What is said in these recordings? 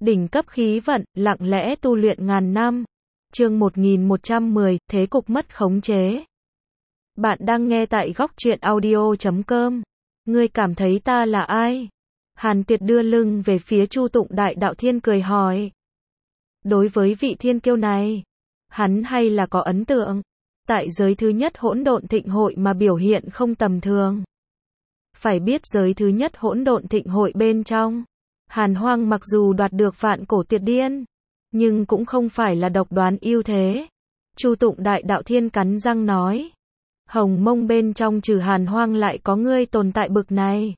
Đỉnh cấp khí vận, lặng lẽ tu luyện ngàn năm. Chương 1110, thế cục mất khống chế. Bạn đang nghe tại góc truyện audio.com. Ngươi cảm thấy ta là ai? Hàn Tuyệt đưa lưng về phía Chu Tụng Đại Đạo Thiên cười hỏi. Đối với vị thiên kiêu này, hắn hay là có ấn tượng. Tại giới thứ nhất hỗn độn thịnh hội mà biểu hiện không tầm thường. Phải biết giới thứ nhất hỗn độn thịnh hội bên trong, Hàn Hoang mặc dù đoạt được vạn cổ tuyệt điên, nhưng cũng không phải là độc đoán ưu thế. Chu Tụng Đại Đạo Thiên cắn răng nói. Hồng Mông bên trong trừ Hàn Hoang lại có ngươi tồn tại bực này.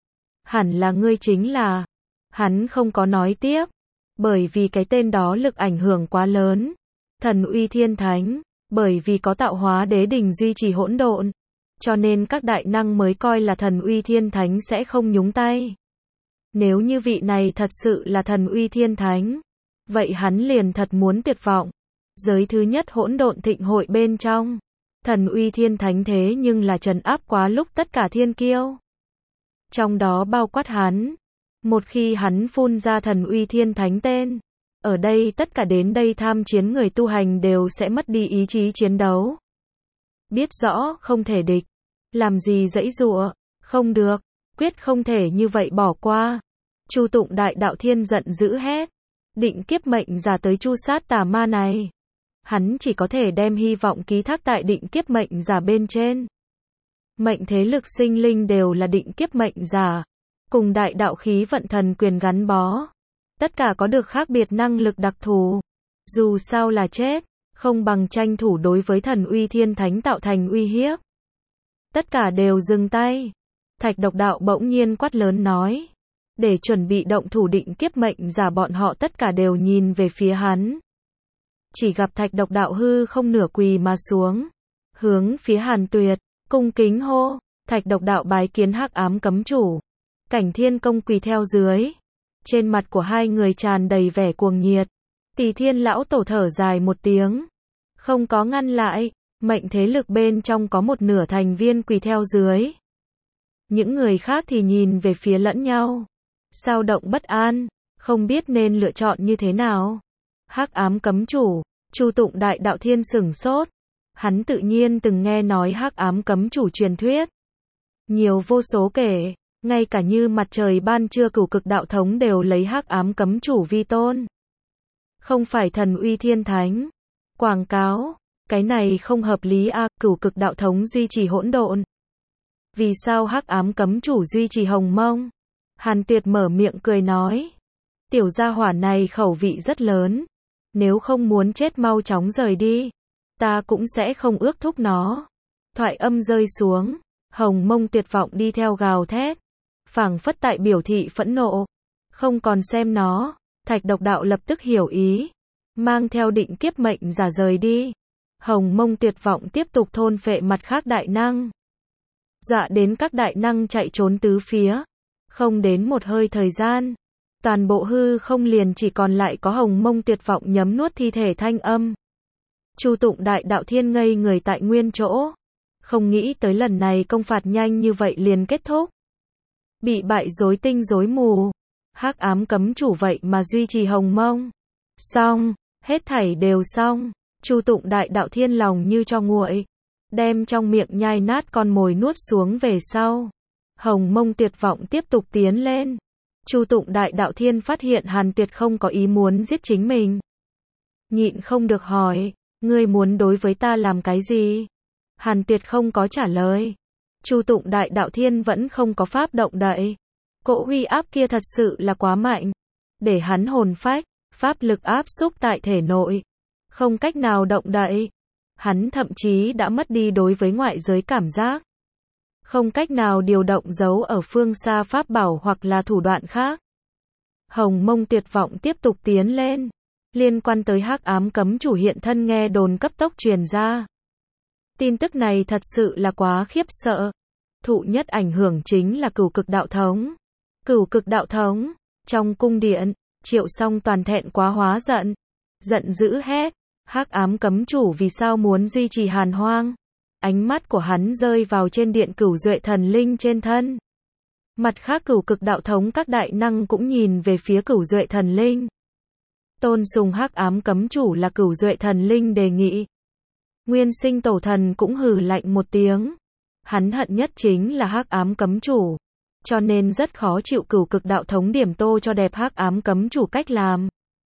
Hẳn là ngươi chính là. Hắn không có nói tiếp, bởi vì cái tên đó lực ảnh hưởng quá lớn. Thần uy thiên thánh, bởi vì có tạo hóa đế đình duy trì hỗn độn, cho nên các đại năng mới coi là thần uy thiên thánh sẽ không nhúng tay. Nếu như vị này thật sự là thần uy thiên thánh, vậy hắn liền thật muốn tuyệt vọng. Giới thứ nhất hỗn độn thịnh hội bên trong, thần uy thiên thánh thế nhưng là trấn áp quá lúc tất cả thiên kiêu. Trong đó bao quát hắn. Một khi hắn phun ra thần uy thiên thánh tên, ở đây tất cả đến đây tham chiến người tu hành đều sẽ mất đi ý chí chiến đấu. Biết rõ không thể địch, làm gì giãy giụa, không được, quyết không thể như vậy bỏ qua. Chu Tụng Đại Đạo Thiên giận dữ hét, định kiếp mệnh giả tới chu sát tà ma này. Hắn chỉ có thể đem hy vọng ký thác tại định kiếp mệnh giả bên trên. Mệnh thế lực sinh linh đều là định kiếp mệnh giả, cùng đại đạo khí vận thần quyền gắn bó. Tất cả có được khác biệt năng lực đặc thù. Dù sao là chết, không bằng tranh thủ đối với thần uy thiên thánh tạo thành uy hiếp. Tất cả đều dừng tay. Thạch Độc Đạo bỗng nhiên quát lớn nói. Để chuẩn bị động thủ định kiếp mệnh giả bọn họ tất cả đều nhìn về phía hắn. Chỉ gặp Thạch Độc Đạo hư không nửa quỳ mà xuống. Hướng phía Hàn Tuyệt, cung kính hô. Thạch Độc Đạo bái kiến Hắc Ám Cấm Chủ. Cảnh Thiên Công quỳ theo dưới. Trên mặt của hai người tràn đầy vẻ cuồng nhiệt. Tỳ Thiên Lão Tổ thở dài một tiếng. Không có ngăn lại. Mệnh thế lực bên trong có một nửa thành viên quỳ theo dưới. Những người khác thì nhìn về phía lẫn nhau. Sao động bất an, không biết nên lựa chọn như thế nào. Hắc Ám Cấm Chủ, Chu Tụng Đại Đạo Thiên sửng sốt. Hắn tự nhiên từng nghe nói Hắc Ám Cấm Chủ truyền thuyết. Nhiều vô số kể, ngay cả như mặt trời ban trưa Cửu Cực Đạo Thống đều lấy Hắc Ám Cấm Chủ vi tôn. Không phải thần uy thiên thánh. Quảng cáo, cái này không hợp lý a, Cửu Cực Đạo Thống duy trì hỗn độn. Vì sao Hắc Ám Cấm Chủ duy trì Hồng Mông? Hàn Tuyệt mở miệng cười nói. Tiểu gia hỏa này khẩu vị rất lớn. Nếu không muốn chết mau chóng rời đi, ta cũng sẽ không ước thúc nó. Thoại âm rơi xuống, Hồng Mông tuyệt vọng đi theo gào thét. Phảng phất tại biểu thị phẫn nộ. Không còn xem nó, Thạch Độc Đạo lập tức hiểu ý. Mang theo định kiếp mệnh giả rời đi. Hồng Mông tuyệt vọng tiếp tục thôn phệ mặt khác đại năng. Dọa đến các đại năng chạy trốn tứ phía. Không đến một hơi thời gian, toàn bộ hư không liền chỉ còn lại có Hồng Mông tuyệt vọng nhấm nuốt thi thể thanh âm. Chu Tụng Đại Đạo Thiên ngây người tại nguyên chỗ. Không nghĩ tới lần này công phạt nhanh như vậy liền kết thúc. Bị bại rối tinh rối mù. Hắc Ám Cấm Chủ vậy mà duy trì Hồng Mông. Xong, hết thảy đều xong. Chu Tụng Đại Đạo Thiên lòng như cho nguội. Đem trong miệng nhai nát con mồi nuốt xuống về sau. Hồng Mông tuyệt vọng tiếp tục tiến lên. Chu Tụng Đại Đạo Thiên phát hiện Hàn Tuyệt không có ý muốn giết chính mình. Nhịn không được hỏi, ngươi muốn đối với ta làm cái gì? Hàn Tuyệt không có trả lời. Chu Tụng Đại Đạo Thiên vẫn không có pháp động đậy. Cỗ uy áp kia thật sự là quá mạnh. Để hắn hồn phách, pháp lực áp xúc tại thể nội. Không cách nào động đậy. Hắn thậm chí đã mất đi đối với ngoại giới cảm giác. Không cách nào điều động giấu ở phương xa pháp bảo hoặc là thủ đoạn khác. Hồng Mông tuyệt vọng tiếp tục tiến lên. Liên quan tới Hắc Ám Cấm Chủ hiện thân nghe đồn cấp tốc truyền ra. Tin tức này thật sự là quá khiếp sợ. Thụ nhất ảnh hưởng chính là Cửu Cực Đạo Thống. Cửu Cực Đạo Thống, trong cung điện, Triệu Song toàn thẹn quá hóa giận. Giận dữ hét, Hắc Ám Cấm Chủ vì sao muốn duy trì Hàn Hoang? Ánh mắt của hắn rơi vào trên điện Cửu Duệ Thần Linh trên thân. Mặt khác Cửu Cực Đạo Thống các đại năng cũng nhìn về phía Cửu Duệ Thần Linh. Tôn sùng hắc ám cấm chủ là Cửu Duệ thần linh đề nghị. Nguyên Sinh tổ thần cũng hừ lạnh một tiếng. Hắn hận nhất chính là hắc ám cấm chủ, cho nên rất khó chịu Cửu Cực Đạo Thống điểm tô cho đẹp hắc ám cấm chủ cách làm.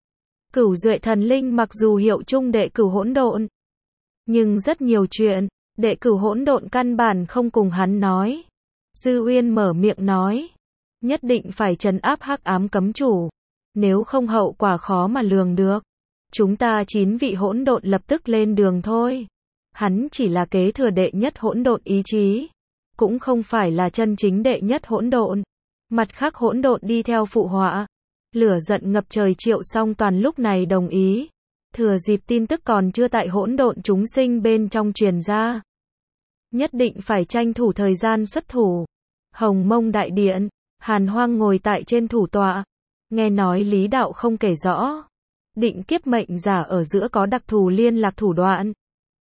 Cửu Duệ thần linh mặc dù hiệu chung đệ cửu hỗn độn, nhưng rất nhiều chuyện, đệ cửu hỗn độn căn bản không cùng hắn nói. Dư Uyên mở miệng nói, nhất định phải trấn áp hắc ám cấm chủ, nếu không hậu quả khó mà lường được. Chúng ta 9 vị hỗn độn lập tức lên đường thôi. Hắn chỉ là kế thừa đệ nhất hỗn độn ý chí, cũng không phải là chân chính đệ nhất hỗn độn. Mặt khác hỗn độn đi theo phụ họa. Lửa giận ngập trời Triệu Song Toàn lúc này đồng ý. Thừa dịp tin tức còn chưa tại hỗn độn chúng sinh bên trong truyền ra, nhất định phải tranh thủ thời gian xuất thủ. Hồng Mông đại điện, Hàn Hoang ngồi tại trên thủ tọa, nghe nói Lý đạo không kể rõ, định kiếp mệnh giả ở giữa có đặc thù liên lạc thủ đoạn.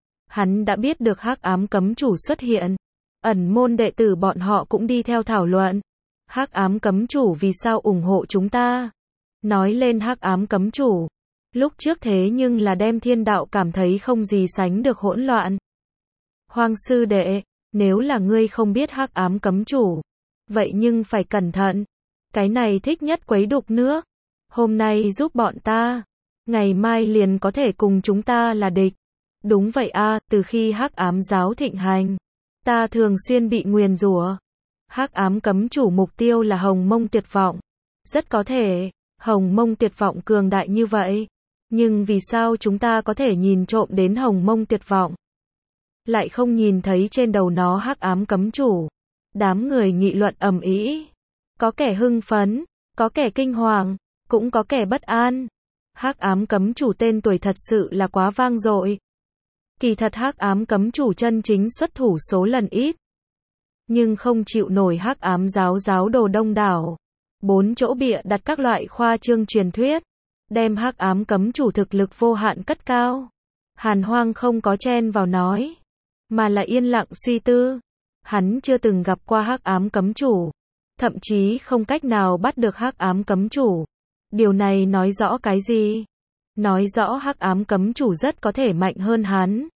Hắn đã biết được hắc ám cấm chủ xuất hiện, ẩn môn đệ tử bọn họ cũng đi theo thảo luận. Hắc ám cấm chủ vì sao ủng hộ chúng ta? Nói lên hắc ám cấm chủ, lúc trước thế nhưng là đem thiên đạo cảm thấy không gì sánh được hỗn loạn. Hoang sư đệ, nếu là ngươi không biết hắc ám cấm chủ, vậy nhưng phải cẩn thận. Cái này thích nhất quấy đục nước. Hôm nay giúp bọn ta, ngày mai liền có thể cùng chúng ta là địch. Đúng vậy a, từ khi hắc ám giáo thịnh hành, ta thường xuyên bị nguyền rủa. Hắc ám cấm chủ mục tiêu là Hồng Mông Tuyệt Vọng. Rất có thể, Hồng Mông Tuyệt Vọng cường đại như vậy. Nhưng vì sao chúng ta có thể nhìn trộm đến Hồng Mông Tuyệt Vọng, lại không nhìn thấy trên đầu nó hắc ám cấm chủ? Đám người nghị luận ầm ĩ. Có kẻ hưng phấn, có kẻ kinh hoàng, cũng có kẻ bất an. Hắc ám cấm chủ tên tuổi thật sự là quá vang dội. Kỳ thật hắc ám cấm chủ chân chính xuất thủ số lần ít, nhưng không chịu nổi hắc ám giáo đồ đông đảo. 4 chỗ bịa đặt các loại khoa trương truyền thuyết, đem hắc ám cấm chủ thực lực vô hạn cất cao. Hàn Hoang không có chen vào nói, mà là yên lặng suy tư. Hắn chưa từng gặp qua hắc ám cấm chủ, thậm chí không cách nào bắt được hắc ám cấm chủ. Điều này nói rõ cái gì? Nói rõ hắc ám cấm chủ rất có thể mạnh hơn hắn.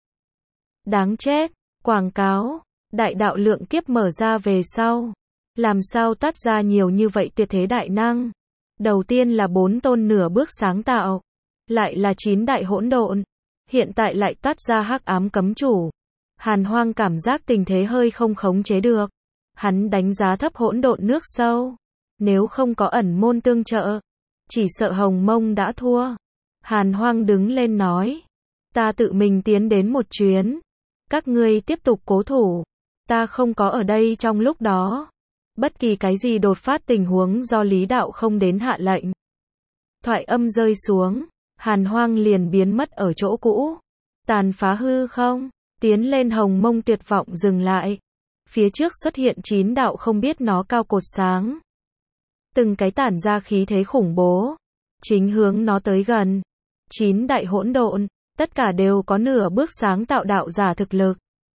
Đáng chết, quảng cáo, đại đạo lượng kiếp mở ra về sau, làm sao toát ra nhiều như vậy tuyệt thế đại năng? Đầu tiên là 4 tôn nửa bước sáng tạo, lại là 9 đại hỗn độn, hiện tại lại toát ra hắc ám cấm chủ. Hàn Hoang cảm giác tình thế hơi không khống chế được. Hắn đánh giá thấp hỗn độn nước sâu. Nếu không có ẩn môn tương trợ, chỉ sợ Hồng Mông đã thua. Hàn Hoang đứng lên nói, ta tự mình tiến đến một chuyến. Các ngươi tiếp tục cố thủ. Ta không có ở đây trong lúc đó. Bất kỳ cái gì đột phát tình huống do Lý đạo không đến hạ lệnh. Thoại âm rơi xuống, Hàn Hoang liền biến mất ở chỗ cũ. Tàn phá hư không, tiến lên Hồng Mông Tuyệt Vọng dừng lại. Phía trước xuất hiện 9 đạo không biết nó cao cột sáng. Từng cái tản ra khí thế khủng bố, chính hướng nó tới gần. 9 đại hỗn độn, tất cả đều có nửa bước sáng tạo đạo giả thực lực.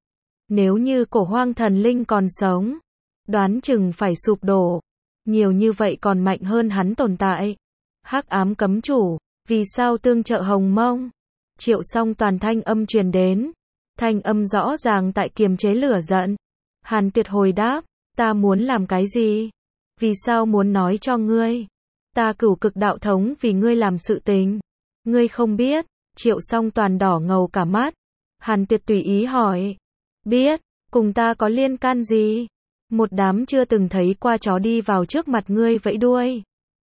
Nếu như Cổ Hoang thần linh còn sống, đoán chừng phải sụp đổ. Nhiều như vậy còn mạnh hơn hắn tồn tại. Hắc ám cấm chủ, vì sao tương trợ Hồng Mông? Triệu Song Toàn thanh âm truyền đến. Thanh âm rõ ràng tại kiềm chế lửa giận. Hàn Tuyệt hồi đáp, ta muốn làm cái gì? Vì sao muốn nói cho ngươi? Ta Cửu Cực Đạo Thống vì ngươi làm sự tình. Ngươi không biết? Triệu Song Toàn đỏ ngầu cả mắt. Hàn Tuyệt tùy ý hỏi. Biết, cùng ta có liên can gì? Một đám chưa từng thấy qua chó đi vào trước mặt ngươi vẫy đuôi.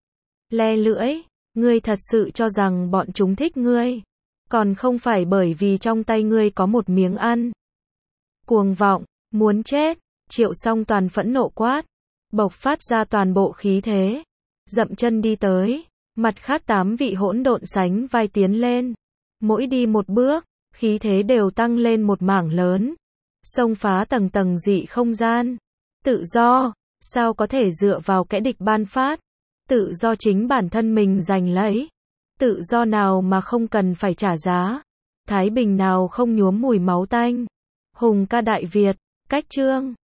Le lưỡi, ngươi thật sự cho rằng bọn chúng thích ngươi, còn không phải bởi vì trong tay ngươi có một miếng ăn. Cuồng vọng, muốn chết, Triệu Song Toàn phẫn nộ quát, bộc phát ra toàn bộ khí thế, dậm chân đi tới, mặt khác 8 vị hỗn độn sánh vai tiến lên, mỗi đi một bước, khí thế đều tăng lên một mảng lớn, xông phá tầng tầng dị không gian. Tự do, sao có thể dựa vào kẻ địch ban phát? Tự do chính bản thân mình giành lấy. Tự do nào mà không cần phải trả giá? Thái bình nào không nhuốm mùi máu tanh? Hùng ca Đại Việt, cách chương